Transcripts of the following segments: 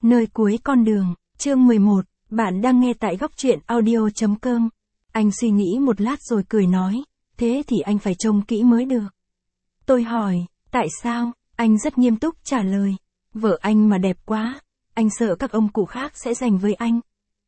Nơi cuối con đường, chương 11, bạn đang nghe tại góc truyện audio.com. Anh suy nghĩ một lát rồi cười nói, thế thì anh phải trông kỹ mới được. Tôi hỏi, tại sao? Anh rất nghiêm túc trả lời, vợ anh mà đẹp quá, anh sợ các ông cụ khác sẽ giành với anh.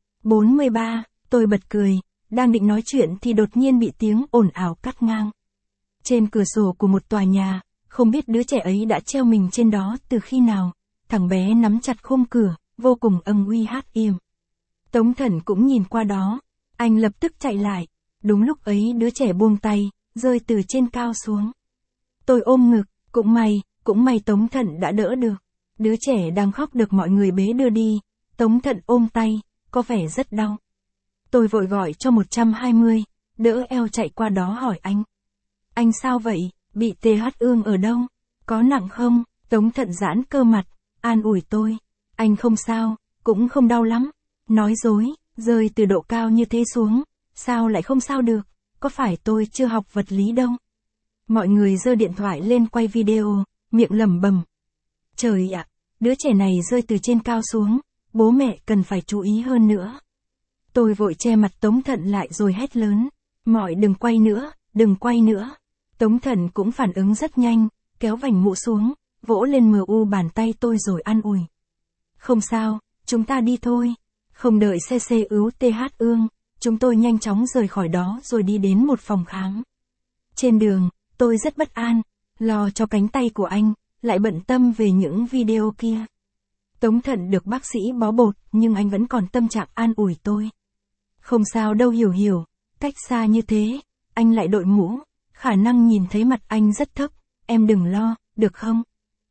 43, tôi bật cười, đang định nói chuyện thì đột nhiên bị tiếng ồn ào cắt ngang. Trên cửa sổ của một tòa nhà, không biết đứa trẻ ấy đã treo mình trên đó từ khi nào. Thằng bé nắm chặt khung cửa, vô cùng ầm uy hát im. Tống Thẩn cũng nhìn qua đó, anh lập tức chạy lại. Đúng lúc ấy đứa trẻ buông tay, rơi từ trên cao xuống. Tôi ôm ngực, cũng may Tống Thẩn đã đỡ được. Đứa trẻ đang khóc được mọi người bế đưa đi, Tống Thẩn ôm tay, có vẻ rất đau. Tôi vội gọi cho 120, đỡ eo chạy qua đó hỏi anh. Anh sao vậy, bị TH ương ở đâu, có nặng không? Tống Thận giãn cơ mặt, an ủi tôi. Anh không sao, cũng không đau lắm. Nói dối, rơi từ độ cao như thế xuống, sao lại không sao được, có phải tôi chưa học vật lý đâu. Mọi người giơ điện thoại lên quay video, miệng lẩm bẩm. Trời ạ, đứa trẻ này rơi từ trên cao xuống, bố mẹ cần phải chú ý hơn nữa. Tôi vội che mặt Tống Thận lại rồi hét lớn, mọi đừng quay nữa, đừng quay nữa. Tống Thận cũng phản ứng rất nhanh, kéo vành mũ xuống, vỗ lên mu bàn tay tôi rồi an ủi. Không sao, chúng ta đi thôi. Không đợi CC cứu TH ương, chúng tôi nhanh chóng rời khỏi đó rồi đi đến một phòng khám. Trên đường, tôi rất bất an, lo cho cánh tay của anh, lại bận tâm về những video kia. Tống Thận được bác sĩ bó bột, nhưng anh vẫn còn tâm trạng an ủi tôi. Không sao đâu Hiểu, cách xa như thế, anh lại đội mũ, khả năng nhìn thấy mặt anh rất thấp, em đừng lo, được không?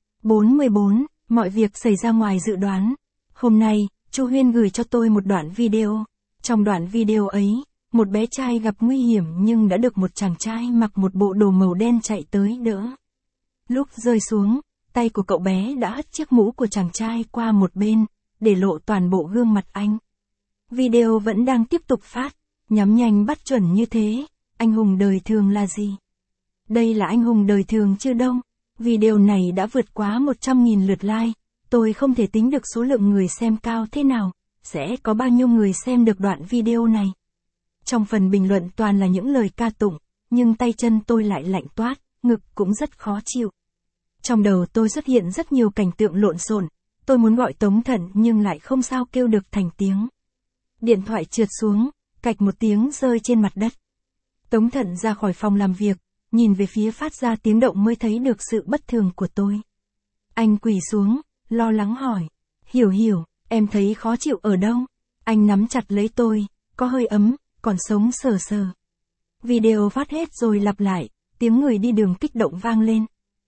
44, mọi việc xảy ra ngoài dự đoán. Hôm nay, Chu Huyên gửi cho tôi một đoạn video. Trong đoạn video ấy, một bé trai gặp nguy hiểm nhưng đã được một chàng trai mặc một bộ đồ màu đen chạy tới đỡ. Lúc rơi xuống, tay của cậu bé đã hất chiếc mũ của chàng trai qua một bên, để lộ toàn bộ gương mặt anh. Video vẫn đang tiếp tục phát, nhắm nhanh bắt chuẩn như thế. Anh hùng đời thường là gì? Đây là anh hùng đời thường chứ đâu. Video này đã vượt quá 100.000 lượt like. Tôi không thể tính được số lượng người xem cao thế nào. Sẽ có bao nhiêu người xem được đoạn video này? Trong phần bình luận toàn là những lời ca tụng, nhưng tay chân tôi lại lạnh toát, ngực cũng rất khó chịu. Trong đầu tôi xuất hiện rất nhiều cảnh tượng lộn xộn. Tôi muốn gọi Tống Thận nhưng lại không sao kêu được thành tiếng. Điện thoại trượt xuống, cạch một tiếng rơi trên mặt đất. Tống Thận ra khỏi phòng làm việc, nhìn về phía phát ra tiếng động mới thấy được sự bất thường của tôi. Anh quỳ xuống, lo lắng hỏi. Hiểu, em thấy khó chịu ở đâu? Anh nắm chặt lấy tôi, có hơi ấm, còn sống sờ sờ. Video phát hết rồi lặp lại, tiếng người đi đường kích động vang lên.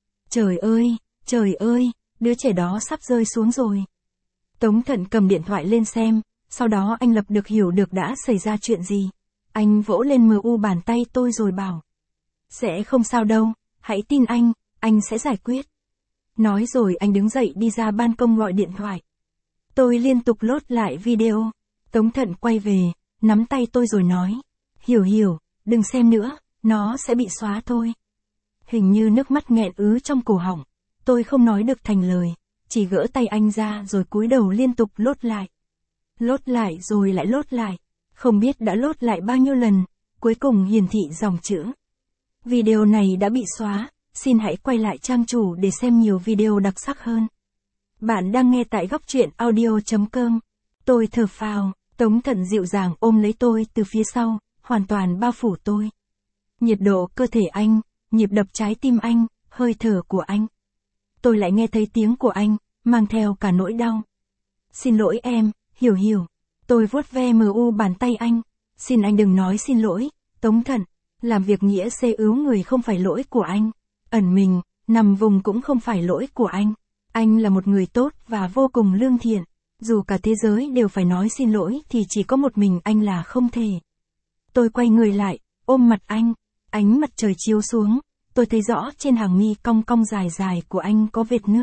Trời ơi, đứa trẻ đó sắp rơi xuống rồi. Tống Thận cầm điện thoại lên xem, sau đó anh lập được hiểu được đã xảy ra chuyện gì. Anh vỗ lên mu bàn tay tôi rồi bảo. Sẽ không sao đâu, hãy tin anh sẽ giải quyết. Nói rồi anh đứng dậy đi ra ban công gọi điện thoại. Tôi liên tục lốt lại video. Tống Thận quay về, nắm tay tôi rồi nói. Hiểu, đừng xem nữa, nó sẽ bị xóa thôi. Hình như nước mắt nghẹn ứ trong cổ họng. Tôi không nói được thành lời, chỉ gỡ tay anh ra rồi cúi đầu liên tục lốt lại. Lốt lại rồi lại lốt lại. Không biết đã lốt lại bao nhiêu lần, cuối cùng hiển thị dòng chữ. Video này đã bị xóa, xin hãy quay lại trang chủ để xem nhiều video đặc sắc hơn. Bạn đang nghe tại góc truyện audio.com. Tôi thở phào, Tống Thận dịu dàng ôm lấy tôi từ phía sau, hoàn toàn bao phủ tôi. Nhiệt độ cơ thể anh, nhịp đập trái tim anh, hơi thở của anh. Tôi lại nghe thấy tiếng của anh, mang theo cả nỗi đau. Xin lỗi em, Hiểu. Tôi vuốt ve mu bàn tay anh. Xin anh đừng nói xin lỗi, Tống Thận. Làm việc nghĩa xê cứu người không phải lỗi của anh. Ẩn mình, nằm vùng cũng không phải lỗi của anh. Anh là một người tốt và vô cùng lương thiện. Dù cả thế giới đều phải nói xin lỗi thì chỉ có một mình anh là không thể. Tôi quay người lại, ôm mặt anh. Ánh mặt trời chiếu xuống. Tôi thấy rõ trên hàng mi cong cong dài dài của anh có vệt nước.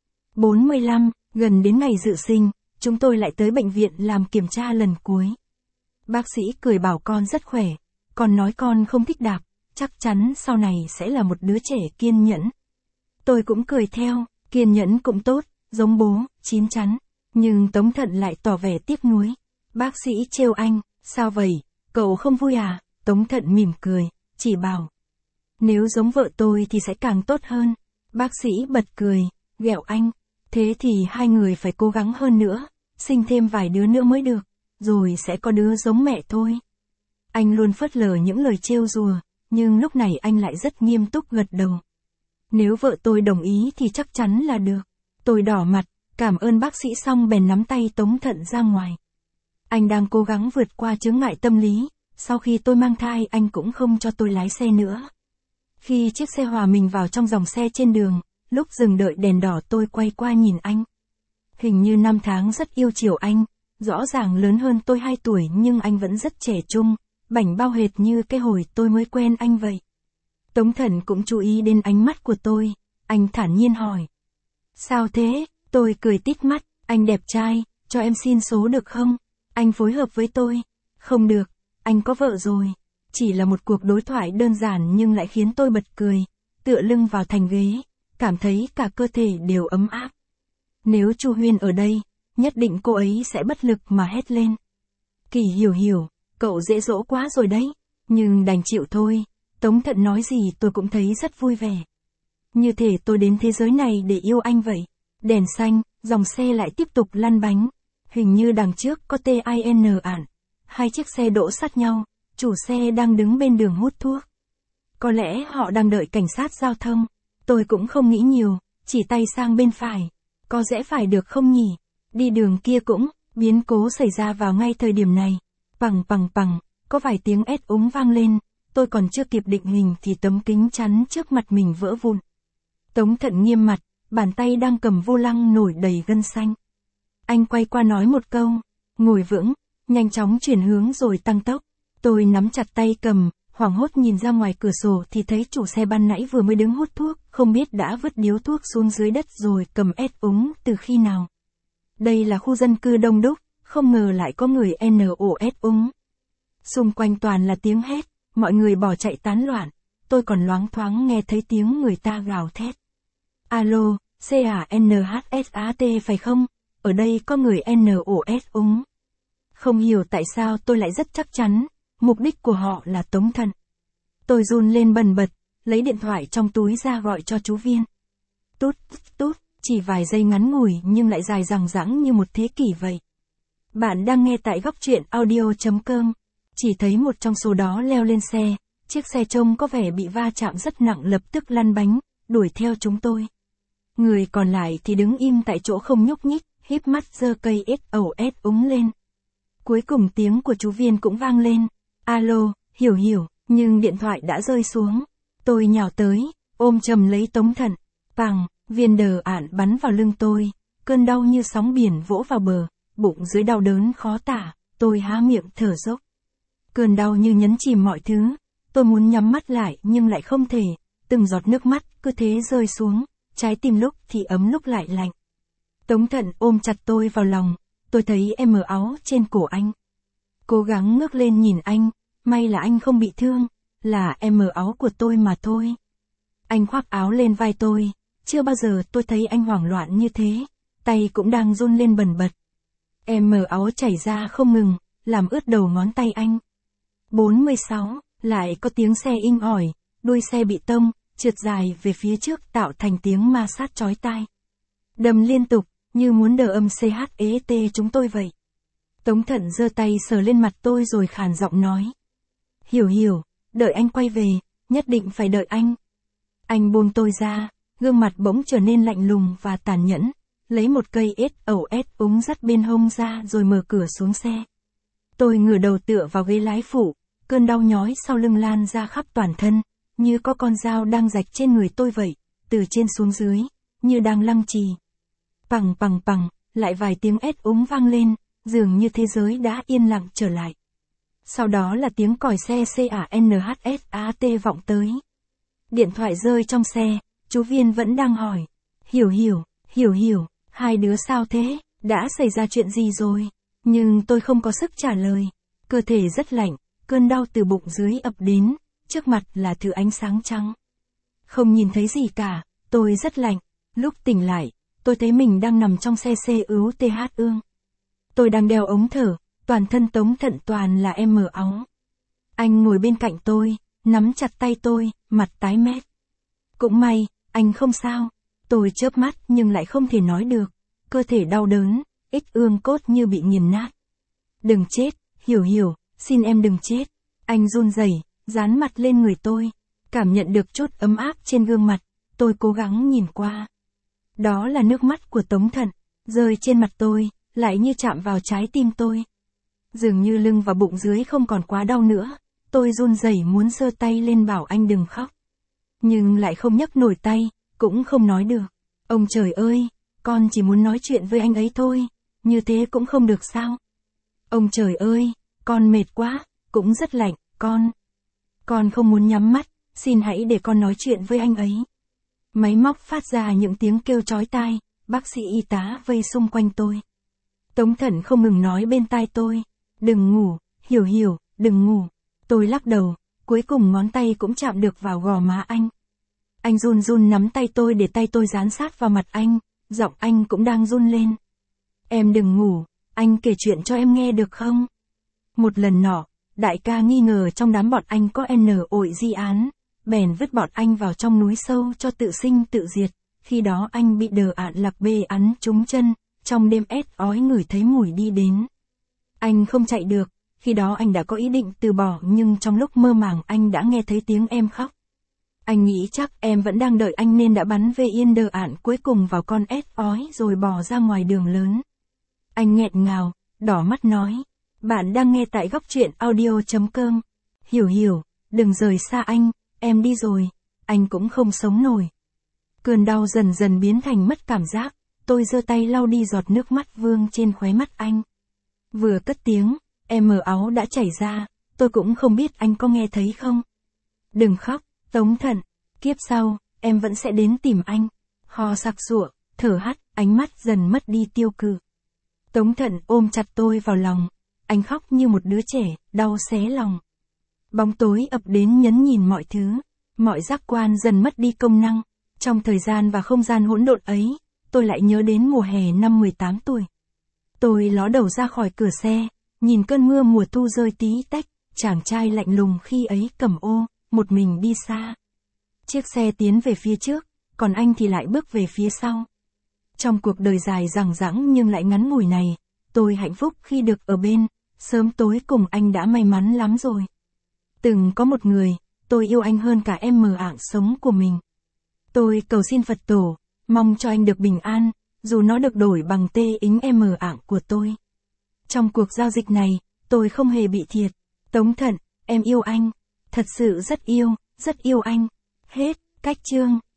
45, gần đến ngày dự sinh, chúng tôi lại tới bệnh viện làm kiểm tra lần cuối. Bác sĩ cười bảo con rất khỏe. Con nói con không thích đạp, chắc chắn sau này sẽ là một đứa trẻ kiên nhẫn. Tôi cũng cười theo, kiên nhẫn cũng tốt, giống bố, chín chắn. Nhưng Tống Thận lại tỏ vẻ tiếc nuối. Bác sĩ trêu anh, sao vậy, cậu không vui à? Tống Thận mỉm cười, chỉ bảo. Nếu giống vợ tôi thì sẽ càng tốt hơn. Bác sĩ bật cười, ghẹo anh. Thế thì hai người phải cố gắng hơn nữa, sinh thêm vài đứa nữa mới được, rồi sẽ có đứa giống mẹ thôi. Anh luôn phớt lờ những lời trêu đùa, nhưng lúc này anh lại rất nghiêm túc gật đầu. Nếu vợ tôi đồng ý thì chắc chắn là được. Tôi đỏ mặt, cảm ơn bác sĩ xong bèn nắm tay Tống Thận ra ngoài. Anh đang cố gắng vượt qua chướng ngại tâm lý, sau khi tôi mang thai anh cũng không cho tôi lái xe nữa. Khi chiếc xe hòa mình vào trong dòng xe trên đường, lúc dừng đợi đèn đỏ tôi quay qua nhìn anh. Hình như năm tháng rất yêu chiều anh, rõ ràng lớn hơn tôi 2 tuổi nhưng anh vẫn rất trẻ trung, bảnh bao hệt như cái hồi tôi mới quen anh vậy. Tống Thận cũng chú ý đến ánh mắt của tôi, anh thản nhiên hỏi. Sao thế? Tôi cười tít mắt, anh đẹp trai, cho em xin số được không? Anh phối hợp với tôi. Không được, anh có vợ rồi. Chỉ là một cuộc đối thoại đơn giản nhưng lại khiến tôi bật cười, tựa lưng vào thành ghế, cảm thấy cả cơ thể đều ấm áp. Nếu Chu Huyên ở đây, nhất định cô ấy sẽ bất lực mà hét lên. Kỳ hiểu, cậu dễ dỗ quá rồi đấy, nhưng đành chịu thôi. Tống Thận nói gì tôi cũng thấy rất vui vẻ. Như thể tôi đến thế giới này để yêu anh vậy. Đèn xanh, dòng xe lại tiếp tục lăn bánh. Hình như đằng trước có TIN ản. 2 chiếc xe đỗ sát nhau, chủ xe đang đứng bên đường hút thuốc. Có lẽ họ đang đợi cảnh sát giao thông. Tôi cũng không nghĩ nhiều, chỉ tay sang bên phải. Có rẽ phải được không nhỉ? Đi đường kia cũng, biến cố xảy ra vào ngay thời điểm này. Pằng, có vài tiếng ét úng vang lên. Tôi còn chưa kịp định hình thì tấm kính chắn trước mặt mình vỡ vụn. Tống Thận nghiêm mặt, bàn tay đang cầm vô lăng nổi đầy gân xanh. Anh quay qua nói một câu, ngồi vững, nhanh chóng chuyển hướng rồi tăng tốc. Tôi nắm chặt tay cầm, hoảng hốt nhìn ra ngoài cửa sổ thì thấy chủ xe ban nãy vừa mới đứng hút thuốc, không biết đã vứt điếu thuốc xuống dưới đất rồi cầm ét úng từ khi nào. Đây là khu dân cư đông đúc, không ngờ lại có người NOS úng. Xung quanh toàn là tiếng hét, mọi người bỏ chạy tán loạn, tôi còn loáng thoáng nghe thấy tiếng người ta gào thét. Alo, CANHSAT phải không? Ở đây có người NOS úng. Không hiểu tại sao tôi lại rất chắc chắn, mục đích của họ là Tống Thận. Tôi run lên bần bật, lấy điện thoại trong túi ra gọi cho chú Viên. Tút, chỉ vài giây ngắn ngủi nhưng lại dài dằng dẵng như một thế kỷ vậy. Bạn đang nghe tại góc truyện audio.com. Chỉ thấy một trong số đó leo lên xe, chiếc xe trông có vẻ bị va chạm rất nặng lập tức lăn bánh, đuổi theo chúng tôi. Người còn lại thì đứng im tại chỗ không nhúc nhích, híp mắt giơ cây SOS úng lên. Cuối cùng tiếng của chú Viên cũng vang lên. Alo, hiểu, nhưng điện thoại đã rơi xuống. Tôi nhào tới, ôm chầm lấy Tống Thận. Pằng, viên đờ ản bắn vào lưng tôi, cơn đau như sóng biển vỗ vào bờ, bụng dưới đau đớn khó tả, tôi há miệng thở dốc. Cơn đau như nhấn chìm mọi thứ, tôi muốn nhắm mắt lại nhưng lại không thể, từng giọt nước mắt cứ thế rơi xuống, trái tim lúc thì ấm lúc lại lạnh. Tống Thận ôm chặt tôi vào lòng, tôi thấy em mở áo trên cổ anh. Cố gắng ngước lên nhìn anh, may là anh không bị thương, là em mở áo của tôi mà thôi. Anh khoác áo lên vai tôi, chưa bao giờ tôi thấy anh hoảng loạn như thế, tay cũng đang run lên bần bật. Em mở áo chảy ra không ngừng, làm ướt đầu ngón tay anh. 46, lại có tiếng xe inh ỏi, đuôi xe bị tông, trượt dài về phía trước tạo thành tiếng ma sát chói tai. Đầm liên tục, như muốn đờ âm CHET chúng tôi vậy. Tống Thận giơ tay sờ lên mặt tôi rồi khàn giọng nói. Hiểu, đợi anh quay về, nhất định phải đợi anh. Anh buông tôi ra, gương mặt bỗng trở nên lạnh lùng và tàn nhẫn, lấy một cây SOS úng dắt bên hông ra rồi mở cửa xuống xe. Tôi ngửa đầu tựa vào ghế lái phụ, cơn đau nhói sau lưng lan ra khắp toàn thân, như có con dao đang rạch trên người tôi vậy, từ trên xuống dưới, như đang lăng trì. Pằng, lại vài tiếng ét úng vang lên, dường như thế giới đã yên lặng trở lại. Sau đó là tiếng còi xe CANHSAT vọng tới. Điện thoại rơi trong xe, chú Viên vẫn đang hỏi. Hiểu, hai đứa sao thế, đã xảy ra chuyện gì rồi? Nhưng tôi không có sức trả lời. Cơ thể rất lạnh, cơn đau từ bụng dưới ập đến, trước mặt là thứ ánh sáng trắng. Không nhìn thấy gì cả, tôi rất lạnh. Lúc tỉnh lại, tôi thấy mình đang nằm trong xe CUTH ương. Tôi đang đeo ống thở, toàn thân Tống Thận toàn là em mờ áo. Anh ngồi bên cạnh tôi, nắm chặt tay tôi, mặt tái mét. Cũng may, anh không sao. Tôi chớp mắt nhưng lại không thể nói được. Cơ thể đau đớn, ít ương cốt như bị nghiền nát. Đừng chết, Hiểu, xin em đừng chết. Anh run rẩy, dán mặt lên người tôi. Cảm nhận được chút ấm áp trên gương mặt, tôi cố gắng nhìn qua. Đó là nước mắt của Tống Thận, rơi trên mặt tôi, lại như chạm vào trái tim tôi. Dường như lưng và bụng dưới không còn quá đau nữa, tôi run rẩy muốn giơ tay lên bảo anh đừng khóc. Nhưng lại không nhấc nổi tay, cũng không nói được. Ông trời ơi, con chỉ muốn nói chuyện với anh ấy thôi, như thế cũng không được sao? Ông trời ơi, con mệt quá, cũng rất lạnh, con không muốn nhắm mắt, xin hãy để con nói chuyện với anh ấy. Máy móc phát ra những tiếng kêu chói tai, bác sĩ y tá vây xung quanh tôi. Tống Thận không ngừng nói bên tai tôi, đừng ngủ, Hiểu, đừng ngủ. Tôi lắc đầu, cuối cùng ngón tay cũng chạm được vào gò má anh. Anh run run nắm tay tôi để tay tôi dán sát vào mặt anh, giọng anh cũng đang run lên. Em đừng ngủ, anh kể chuyện cho em nghe được không? Một lần nọ, đại ca nghi ngờ trong đám bọn anh có ội di án, bèn vứt bọn anh vào trong núi sâu cho tự sinh tự diệt. Khi đó anh bị đờ ạn lạc bê ắn trúng chân, trong đêm ét ói ngửi thấy mùi đi đến. Anh không chạy được, khi đó anh đã có ý định từ bỏ nhưng trong lúc mơ màng anh đã nghe thấy tiếng em khóc. Anh nghĩ chắc em vẫn đang đợi anh nên đã bắn về yên đờ ạn cuối cùng vào con ét ói rồi bỏ ra ngoài đường lớn. Anh nghẹn ngào, đỏ mắt nói. Bạn đang nghe tại góc truyện audio.com. Hiểu, đừng rời xa anh, em đi rồi, anh cũng không sống nổi. Cơn đau dần dần biến thành mất cảm giác, tôi giơ tay lau đi giọt nước mắt vương trên khóe mắt anh. Vừa cất tiếng, em mờ áo đã chảy ra, tôi cũng không biết anh có nghe thấy không. Đừng khóc, Tống Thận, kiếp sau, em vẫn sẽ đến tìm anh. Ho sặc sụa, thở hắt, ánh mắt dần mất đi tiêu cự. Tống Thận ôm chặt tôi vào lòng, anh khóc như một đứa trẻ, đau xé lòng. Bóng tối ập đến nhấn nhìn mọi thứ, mọi giác quan dần mất đi công năng. Trong thời gian và không gian hỗn độn ấy, tôi lại nhớ đến mùa hè năm 18 tuổi. Tôi ló đầu ra khỏi cửa xe, nhìn cơn mưa mùa thu rơi tí tách, chàng trai lạnh lùng khi ấy cầm ô, một mình đi xa. Chiếc xe tiến về phía trước, còn anh thì lại bước về phía sau. Trong cuộc đời dài dằng dẵng nhưng lại ngắn ngủi này, tôi hạnh phúc khi được ở bên, sớm tối cùng anh đã may mắn lắm rồi. Từng có một người, tôi yêu anh hơn cả em mờ ạng sống của mình. Tôi cầu xin Phật tổ, mong cho anh được bình an, dù nó được đổi bằng tê ính em mờ ạng của tôi. Trong cuộc giao dịch này, tôi không hề bị thiệt. Tống Thận, em yêu anh. Thật sự rất yêu anh. Hết, cách chương.